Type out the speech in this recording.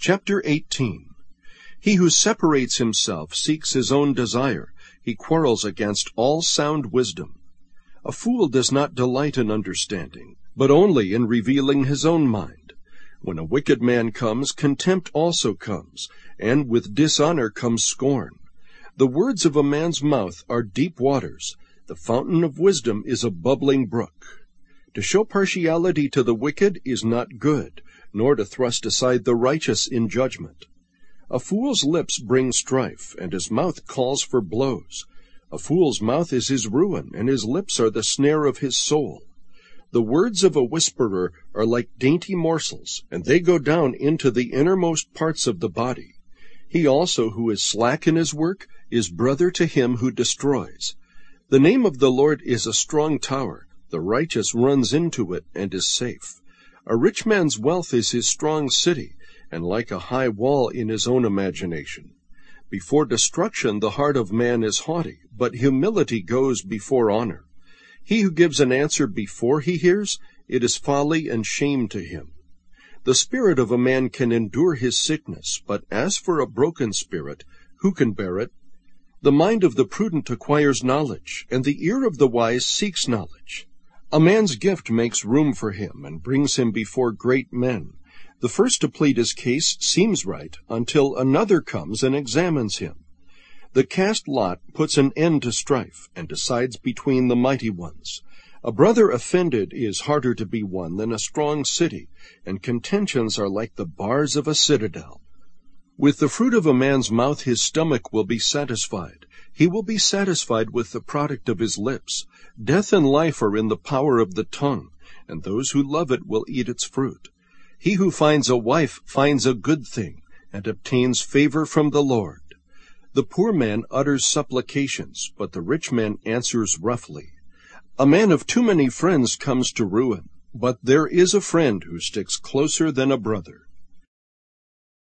Chapter 18. He who separates himself seeks his own desire. He quarrels against all sound wisdom. A fool does not delight in understanding, but only in revealing his own mind. When a wicked man comes, contempt also comes, and with dishonor comes scorn. The words of a man's mouth are deep waters. The fountain of wisdom is a bubbling brook. To show partiality to the wicked is not good, nor to thrust aside the righteous in judgment. A fool's lips bring strife, and his mouth calls for blows. A fool's mouth is his ruin, and his lips are the snare of his soul. The words of a whisperer are like dainty morsels, and they go down into the innermost parts of the body. He also who is slack in his work is brother to him who destroys. The name of the Lord is a strong tower. The righteous runs into it and is safe. A rich man's wealth is his strong city, and like a high wall in his own imagination. Before destruction the heart of man is haughty, but humility goes before honor. He who gives an answer before he hears, it is folly and shame to him. The spirit of a man can endure his sickness, but as for a broken spirit, who can bear it? The mind of the prudent acquires knowledge, and the ear of the wise seeks knowledge. A man's gift makes room for him and brings him before great men. The first to plead his case seems right until another comes and examines him. The cast lot puts an end to strife and decides between the mighty ones. A brother offended is harder to be won than a strong city, and contentions are like the bars of a citadel. With the fruit of a man's mouth his stomach will be satisfied. He will be satisfied with the product of his lips. Death and life are in the power of the tongue, and those who love it will eat its fruit. He who finds a wife finds a good thing, and obtains favor from the Lord. The poor man utters supplications, but the rich man answers roughly. A man of too many friends comes to ruin, but there is a friend who sticks closer than a brother.